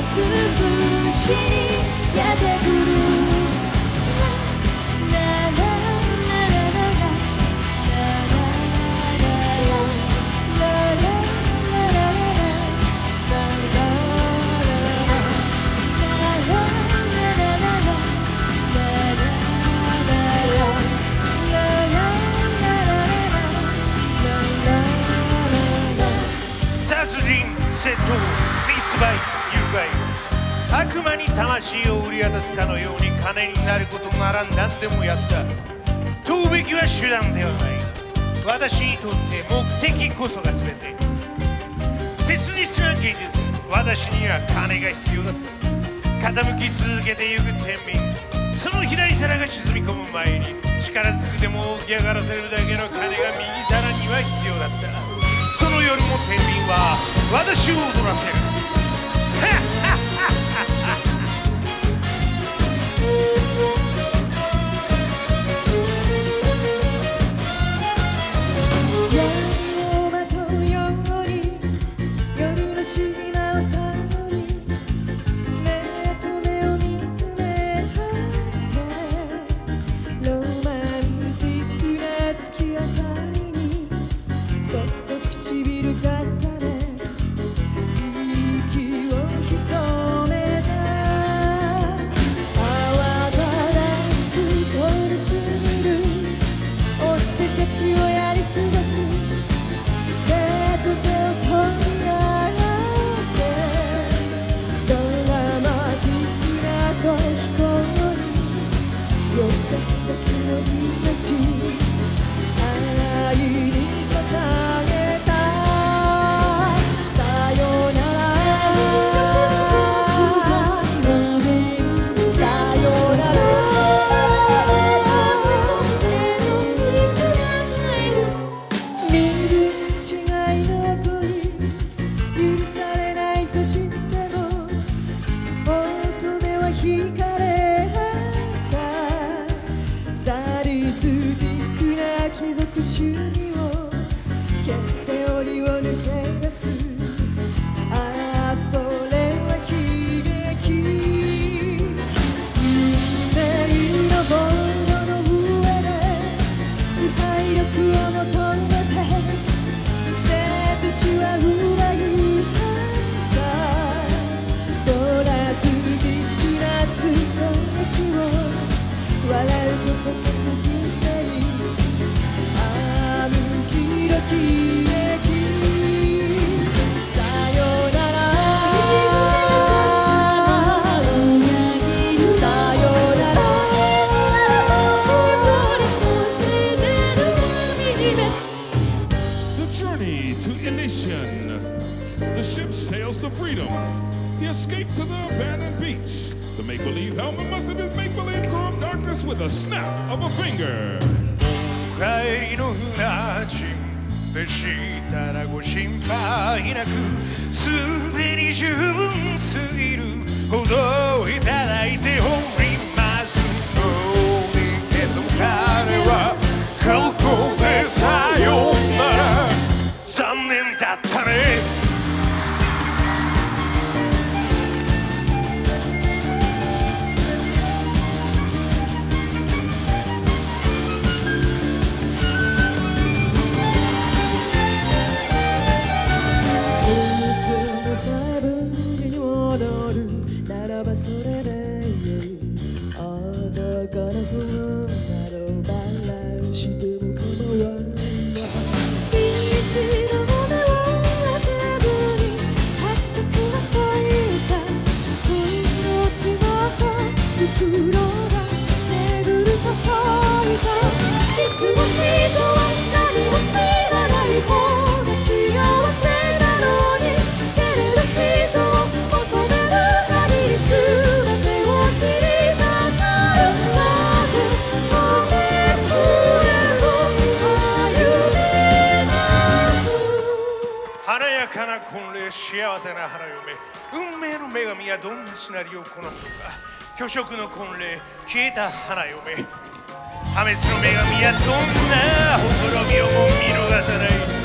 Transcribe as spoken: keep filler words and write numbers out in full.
潰しにやってくる窃盗、密売、誘拐、悪魔に魂を売り渡すかのように金になることなら何でもやった。問うべきは手段ではない。私にとって目的こそが全て。切実な現実、私には金が必要だった。傾き続けてゆく天秤、その左皿が沈み込む前に力ずくでも起き上がらせるだけの金が右皿には必要だった。その夜も天秤は私を踊らせる。 夜をまとうように夜のしじまをさまり目と目を見つめ合ってロマンティックな月明かりにそっと唇重ね息を潜めた慌ただしく通り過ぎる追ってたちをやり過ごし手と手を取り合ってドラマティックな逃避行に酔った二つの命愛に捧げたさよならさよなら見る違いの恋許されないと知っても乙女は惹かれ合ったサディスティックな貴族主義を蹴って檻を抜け出すああそれは悲劇運命のボードの上で支配力を求めて生と死は裏切ったドラスティックなつとめきを笑うことこそ人生むしろ喜劇さよならさよなら The journey to Elysian. The ship sails to freedom. He escaped to the abandoned beach. The make-believe helmet must have his make-believe corrupt darkness with a snap of a finger. 帰りの船賃でしたらご心配なくすでに十分すぎるほどいただいておりますのにけど彼はここでさよなら残念だったねならばそれでいいあだから不安などバラしても構わない一度も目を合わせずに伯爵はそう言ったこのつぼと袋が巡るとこいたいつも人は何も知らない方が幸せなのにけれど人を求める限り全てを知りたがるなぜおめつへと歩み出す華やかな婚礼幸せな花嫁運命の女神はどんなシナリオを好むのか虚飾の婚礼消えた花嫁破滅の女神はどんなほころびをも見逃さない